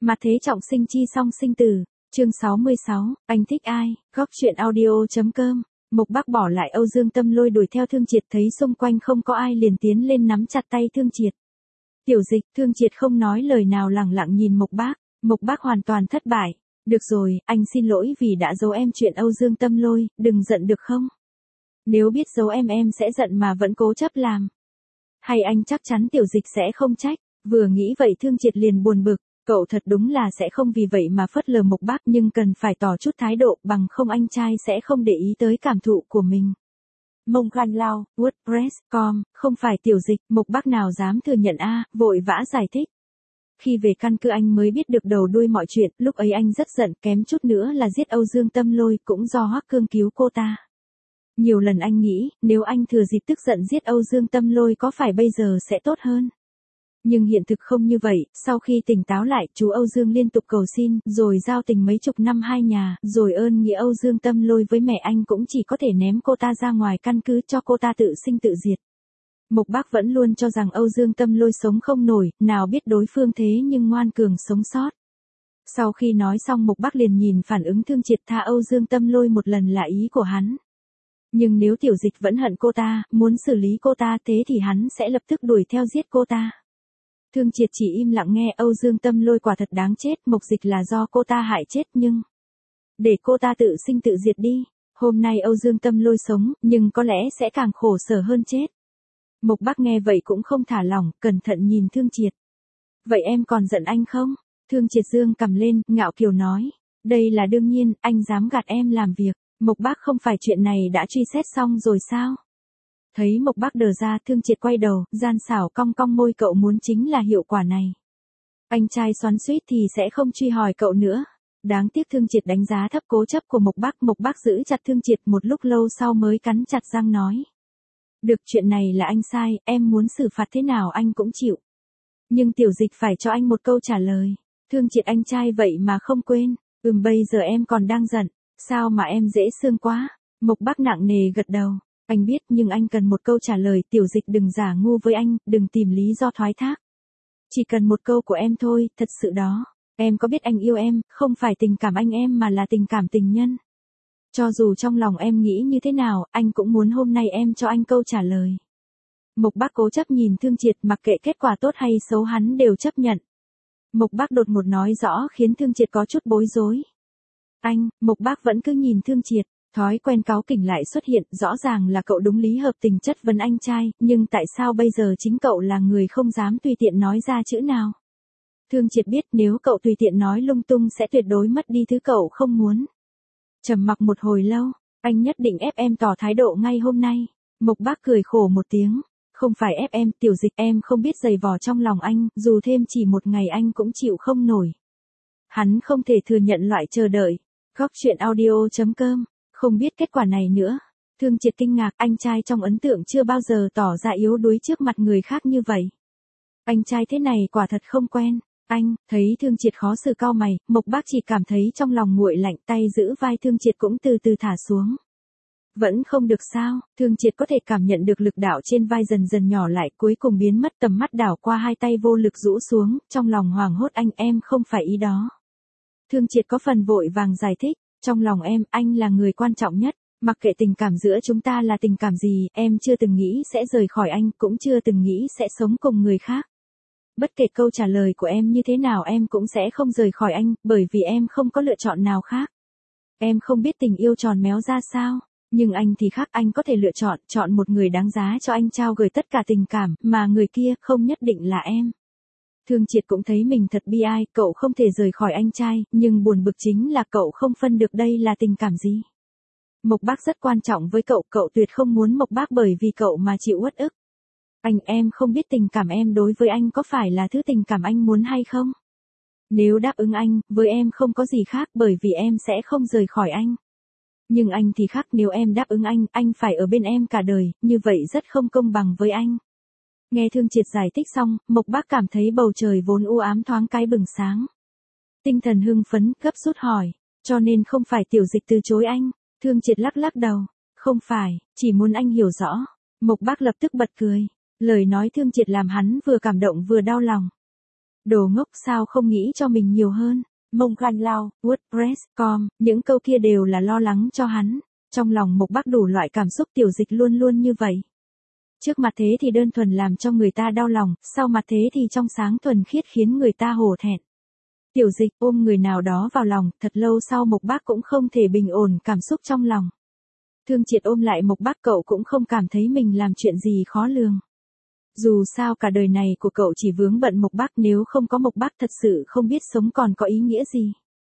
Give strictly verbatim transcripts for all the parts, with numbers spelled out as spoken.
Mà thế trọng sinh chi song sinh tử. Chương sáu mươi sáu, anh thích ai? Góc truyện audio.com. Mộc Bác bỏ lại Âu Dương Tâm Lôi đuổi theo Thương Triệt, thấy xung quanh không có ai liền tiến lên nắm chặt tay Thương Triệt. Tiểu Dịch, Thương Triệt không nói lời nào lẳng lặng nhìn Mộc Bác. Mộc Bác hoàn toàn thất bại. Được rồi, anh xin lỗi vì đã giấu em chuyện Âu Dương Tâm Lôi, đừng giận được không? Nếu biết giấu em em sẽ giận mà vẫn cố chấp làm. Hay anh chắc chắn Tiểu Dịch sẽ không trách. Vừa nghĩ vậy Thương Triệt liền buồn bực. Cậu thật đúng là sẽ không vì vậy mà phớt lờ Mộc Bác, nhưng cần phải tỏ chút thái độ, bằng không anh trai sẽ không để ý tới cảm thụ của mình. Mông Gan Lao, WordPress chấm com, không phải Tiểu Dịch, Mộc Bác nào dám thừa nhận a, vội vã giải thích. Khi về căn cứ anh mới biết được đầu đuôi mọi chuyện, lúc ấy anh rất giận, kém chút nữa là giết Âu Dương Tâm Lôi, cũng do Hoắc Cương cứu cô ta. Nhiều lần anh nghĩ, nếu anh thừa dịp tức giận giết Âu Dương Tâm Lôi có phải bây giờ sẽ tốt hơn. Nhưng hiện thực không như vậy, sau khi tỉnh táo lại, chú Âu Dương liên tục cầu xin, rồi giao tình mấy chục năm hai nhà, rồi ơn nghĩa Âu Dương Tâm Lôi với mẹ anh cũng chỉ có thể ném cô ta ra ngoài căn cứ cho cô ta tự sinh tự diệt. Mộc Bác vẫn luôn cho rằng Âu Dương Tâm Lôi sống không nổi, nào biết đối phương thế nhưng ngoan cường sống sót. Sau khi nói xong Mộc Bác liền nhìn phản ứng Thương Triệt tha Âu Dương Tâm Lôi một lần là ý của hắn. Nhưng nếu Tiểu Dịch vẫn hận cô ta, muốn xử lý cô ta thế thì hắn sẽ lập tức đuổi theo giết cô ta. Thương Triệt chỉ im lặng nghe. Âu Dương Tâm Lôi quả thật đáng chết, Mộc Dịch là do cô ta hại chết nhưng... Để cô ta tự sinh tự diệt đi. Hôm nay Âu Dương Tâm Lôi sống, nhưng có lẽ sẽ càng khổ sở hơn chết. Mộc Bác nghe vậy cũng không thả lỏng, cẩn thận nhìn Thương Triệt. Vậy em còn giận anh không? Thương Triệt dương cầm lên, ngạo kiều nói. Đây là đương nhiên, anh dám gạt em làm việc. Mộc Bác không phải chuyện này đã truy xét xong rồi sao? Thấy Mộc Bác đờ ra, Thương Triệt quay đầu, gian xảo cong cong môi, cậu muốn chính là hiệu quả này. Anh trai xoắn xuýt thì sẽ không truy hỏi cậu nữa. Đáng tiếc Thương Triệt đánh giá thấp cố chấp của Mộc Bác. Mộc Bác giữ chặt Thương Triệt một lúc lâu sau mới cắn chặt răng nói. Được, chuyện này là anh sai, em muốn xử phạt thế nào anh cũng chịu. Nhưng Tiểu Dịch phải cho anh một câu trả lời. Thương Triệt anh trai vậy mà không quên. Ừm, bây giờ em còn đang giận. Sao mà em dễ xương quá. Mộc Bác nặng nề gật đầu. Anh biết, nhưng anh cần một câu trả lời. Tiểu Dịch đừng giả ngu với anh, đừng tìm lý do thoái thác. Chỉ cần một câu của em thôi, thật sự đó. Em có biết anh yêu em, không phải tình cảm anh em mà là tình cảm tình nhân. Cho dù trong lòng em nghĩ như thế nào, anh cũng muốn hôm nay em cho anh câu trả lời. Mộc Bác cố chấp nhìn Thương Triệt, mặc kệ kết quả tốt hay xấu hắn đều chấp nhận. Mộc Bác đột ngột nói rõ khiến Thương Triệt có chút bối rối. Anh, Mộc Bác vẫn cứ nhìn Thương Triệt. Thói quen cáu kỉnh lại xuất hiện, rõ ràng là cậu đúng lý hợp tình chất vấn anh trai, nhưng tại sao bây giờ chính cậu là người không dám tùy tiện nói ra chữ nào? Thương Triệt biết nếu cậu tùy tiện nói lung tung sẽ tuyệt đối mất đi thứ cậu không muốn. Trầm mặc một hồi lâu, anh nhất định ép em tỏ thái độ ngay hôm nay. Mộc Bác cười khổ một tiếng, không phải ép em, Tiểu Dịch, em không biết giày vò trong lòng anh, dù thêm chỉ một ngày anh cũng chịu không nổi. Hắn không thể thừa nhận loại chờ đợi. Góc truyện audio.com. Không biết kết quả này nữa. Thương Triệt kinh ngạc, anh trai trong ấn tượng chưa bao giờ tỏ ra yếu đuối trước mặt người khác như vậy. Anh trai thế này quả thật không quen. Anh, thấy Thương Triệt khó xử cau mày, Mộc Bác chỉ cảm thấy trong lòng nguội lạnh, tay giữ vai Thương Triệt cũng từ từ thả xuống. Vẫn không được sao? Thương Triệt có thể cảm nhận được lực đạo trên vai dần dần nhỏ lại, cuối cùng biến mất, tầm mắt đảo qua hai tay vô lực rũ xuống, trong lòng hoảng hốt. Anh, em không phải ý đó. Thương Triệt có phần vội vàng giải thích. Trong lòng em, anh là người quan trọng nhất, mặc kệ tình cảm giữa chúng ta là tình cảm gì, em chưa từng nghĩ sẽ rời khỏi anh, cũng chưa từng nghĩ sẽ sống cùng người khác. Bất kể câu trả lời của em như thế nào em cũng sẽ không rời khỏi anh, bởi vì em không có lựa chọn nào khác. Em không biết tình yêu tròn méo ra sao, nhưng anh thì khác, anh có thể lựa chọn, chọn một người đáng giá cho anh trao gửi tất cả tình cảm, mà người kia không nhất định là em. Thương Triệt cũng thấy mình thật bi ai, cậu không thể rời khỏi anh trai, nhưng buồn bực chính là cậu không phân được đây là tình cảm gì. Mộc Bác rất quan trọng với cậu, cậu tuyệt không muốn Mộc Bác bởi vì cậu mà chịu uất ức. Anh, em không biết tình cảm em đối với anh có phải là thứ tình cảm anh muốn hay không? Nếu đáp ứng anh, với em không có gì khác bởi vì em sẽ không rời khỏi anh. Nhưng anh thì khác, nếu em đáp ứng anh, anh phải ở bên em cả đời, như vậy rất không công bằng với anh. Nghe Thương Triệt giải thích xong, Mộc Bác cảm thấy bầu trời vốn u ám thoáng cái bừng sáng. Tinh thần hưng phấn, gấp rút hỏi, cho nên không phải Tiểu Dịch từ chối anh? Thương Triệt lắc lắc đầu, không phải, chỉ muốn anh hiểu rõ. Mộc Bác lập tức bật cười, lời nói Thương Triệt làm hắn vừa cảm động vừa đau lòng. Đồ ngốc sao không nghĩ cho mình nhiều hơn. Mông Khan Lao, WordPress chấm com, những câu kia đều là lo lắng cho hắn. Trong lòng Mộc Bắc đủ loại cảm xúc, Tiểu Dịch luôn luôn như vậy. Trước mặt thế thì đơn thuần làm cho người ta đau lòng, sau mặt thế thì trong sáng thuần khiết khiến người ta hổ thẹn. Tiểu Dịch ôm người nào đó vào lòng, thật lâu sau Mộc Bắc cũng không thể bình ổn cảm xúc trong lòng. Thương Triệt ôm lại Mộc Bắc, cậu cũng không cảm thấy mình làm chuyện gì khó lường. Dù sao cả đời này của cậu chỉ vướng bận Mộc Bắc, nếu không có Mộc Bắc thật sự không biết sống còn có ý nghĩa gì.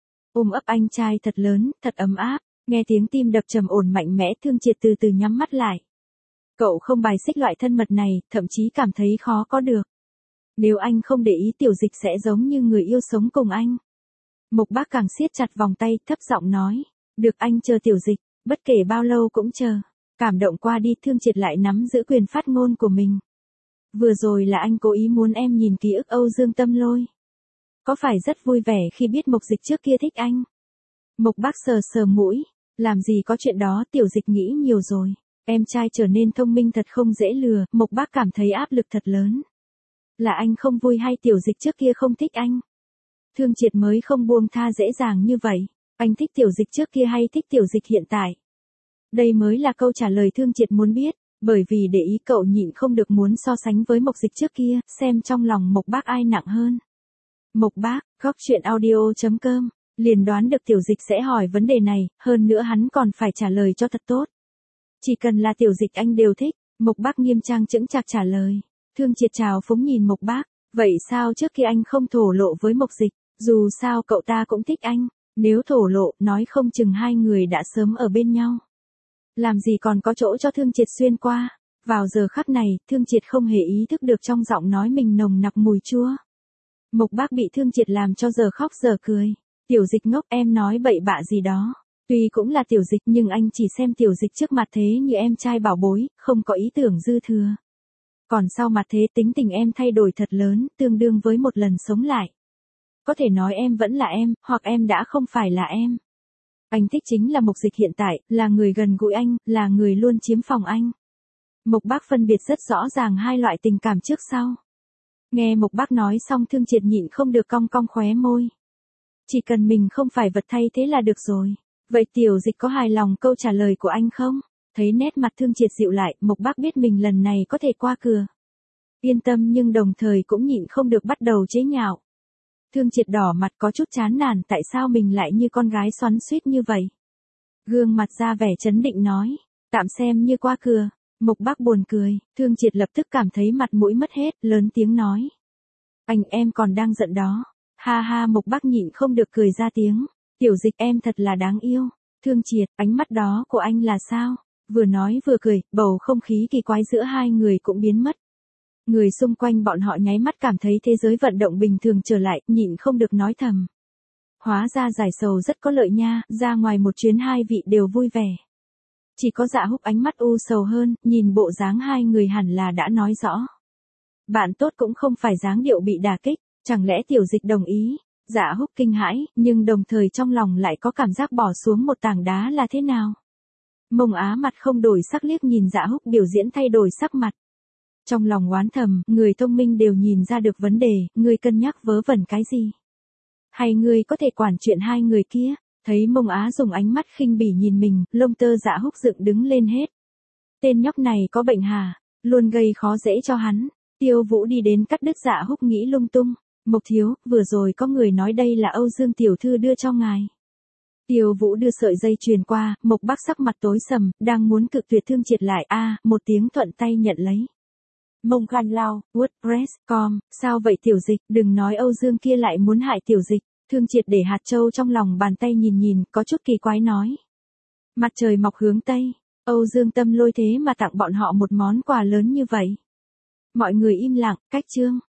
Ôm ấp anh trai thật lớn, thật ấm áp, nghe tiếng tim đập trầm ổn mạnh mẽ, Thương Triệt từ từ nhắm mắt lại. Cậu không bài xích loại thân mật này, thậm chí cảm thấy khó có được. Nếu anh không để ý, Tiểu Dịch sẽ giống như người yêu sống cùng anh. Mộc Bắc càng siết chặt vòng tay, thấp giọng nói. Được, anh chờ Tiểu Dịch, bất kể bao lâu cũng chờ. Cảm động qua đi, Thương Triệt lại nắm giữ quyền phát ngôn của mình. Vừa rồi là anh cố ý muốn em nhìn ký ức Âu Dương Tâm Lôi. Có phải rất vui vẻ khi biết Mộc Dịch trước kia thích anh? Mộc Bắc sờ sờ mũi. Làm gì có chuyện đó, Tiểu Dịch nghĩ nhiều rồi. Em trai trở nên thông minh thật không dễ lừa, Mộc Bắc cảm thấy áp lực thật lớn. Là anh không vui hay Tiểu Dịch trước kia không thích anh? Thương Triệt mới không buông tha dễ dàng như vậy. Anh thích Tiểu Dịch trước kia hay thích Tiểu Dịch hiện tại? Đây mới là câu trả lời Thương Triệt muốn biết, bởi vì để ý cậu nhịn không được muốn so sánh với Mộc Dịch trước kia, xem trong lòng Mộc Bắc ai nặng hơn. Mộc Bắc, góc truyện audio chấm com, liền đoán được Tiểu Dịch sẽ hỏi vấn đề này, hơn nữa hắn còn phải trả lời cho thật tốt. Chỉ cần là Tiểu Dịch anh đều thích, Mộc Bắc nghiêm trang chững chạc trả lời. Thương Triệt trào phúng nhìn Mộc Bắc, vậy sao trước kia anh không thổ lộ với Mộc Dịch, dù sao cậu ta cũng thích anh, nếu thổ lộ, nói không chừng hai người đã sớm ở bên nhau. Làm gì còn có chỗ cho Thương Triệt xuyên qua. Vào giờ khắc này, Thương Triệt không hề ý thức được trong giọng nói mình nồng nặc mùi chua. Mộc Bắc bị Thương Triệt làm cho giờ khóc giờ cười. Tiểu Dịch ngốc, em nói bậy bạ gì đó. Tuy cũng là Tiểu Dịch nhưng anh chỉ xem Tiểu Dịch trước mặt thế như em trai bảo bối, không có ý tưởng dư thừa. Còn sau mặt thế tính tình em thay đổi thật lớn, tương đương với một lần sống lại. Có thể nói em vẫn là em, hoặc em đã không phải là em. Anh thích chính là Mộc Dịch hiện tại, là người gần gũi anh, là người luôn chiếm phòng anh. Mộc Bắc phân biệt rất rõ ràng hai loại tình cảm trước sau. Nghe Mộc Bắc nói xong, Thương Triệt nhịn không được cong cong khóe môi. Chỉ cần mình không phải vật thay thế là được rồi. Vậy Tiểu Dịch có hài lòng câu trả lời của anh không? Thấy nét mặt Thương Triệt dịu lại, Mộc Bắc biết mình lần này có thể qua cửa. Yên tâm, nhưng đồng thời cũng nhịn không được bắt đầu chế nhạo. Thương Triệt đỏ mặt có chút chán nản, tại sao mình lại như con gái xoắn xuýt như vậy. Gương mặt ra vẻ trấn định nói, tạm xem như qua cửa. Mộc Bắc buồn cười, Thương Triệt lập tức cảm thấy mặt mũi mất hết, lớn tiếng nói. Anh, em còn đang giận đó. Ha ha, Mộc Bắc nhịn không được cười ra tiếng. Tiểu Dịch em thật là đáng yêu. Thương Triệt, ánh mắt đó của anh là sao? Vừa nói vừa cười, bầu không khí kỳ quái giữa hai người cũng biến mất. Người xung quanh bọn họ nháy mắt cảm thấy thế giới vận động bình thường trở lại, nhịn không được nói thầm. Hóa ra giải sầu rất có lợi nha, ra ngoài một chuyến hai vị đều vui vẻ. Chỉ có Dạ Húc ánh mắt u sầu hơn, nhìn bộ dáng hai người hẳn là đã nói rõ. Bạn tốt cũng không phải dáng điệu bị đả kích, chẳng lẽ Tiểu Dịch đồng ý? Dạ Húc kinh hãi, nhưng đồng thời trong lòng lại có cảm giác bỏ xuống một tảng đá là thế nào? Mông Á mặt không đổi sắc liếc nhìn Dạ Húc biểu diễn thay đổi sắc mặt. Trong lòng oán thầm, người thông minh đều nhìn ra được vấn đề, ngươi cân nhắc vớ vẩn cái gì? Hay ngươi có thể quản chuyện hai người kia? Thấy Mông Á dùng ánh mắt khinh bỉ nhìn mình, lông tơ Dạ Húc dựng đứng lên hết. Tên nhóc này có bệnh hả? Luôn gây khó dễ cho hắn. Tiêu Vũ đi đến cắt đứt Dạ Húc nghĩ lung tung. Mộc thiếu, vừa rồi có người nói đây là Âu Dương tiểu thư đưa cho ngài. Tiêu Vũ đưa sợi dây chuyền qua, Mộc Bắc sắc mặt tối sầm, đang muốn cự tuyệt Thương Triệt lại, a, à, một tiếng thuận tay nhận lấy. Mông Khan Lao, WordPress chấm com, sao vậy Tiểu Dịch, đừng nói Âu Dương kia lại muốn hại Tiểu Dịch. Thương Triệt để hạt châu trong lòng bàn tay nhìn nhìn, có chút kỳ quái nói. Mặt trời mọc hướng Tây, Âu Dương Tâm Lôi thế mà tặng bọn họ một món quà lớn như vậy. Mọi người im lặng, cách chương.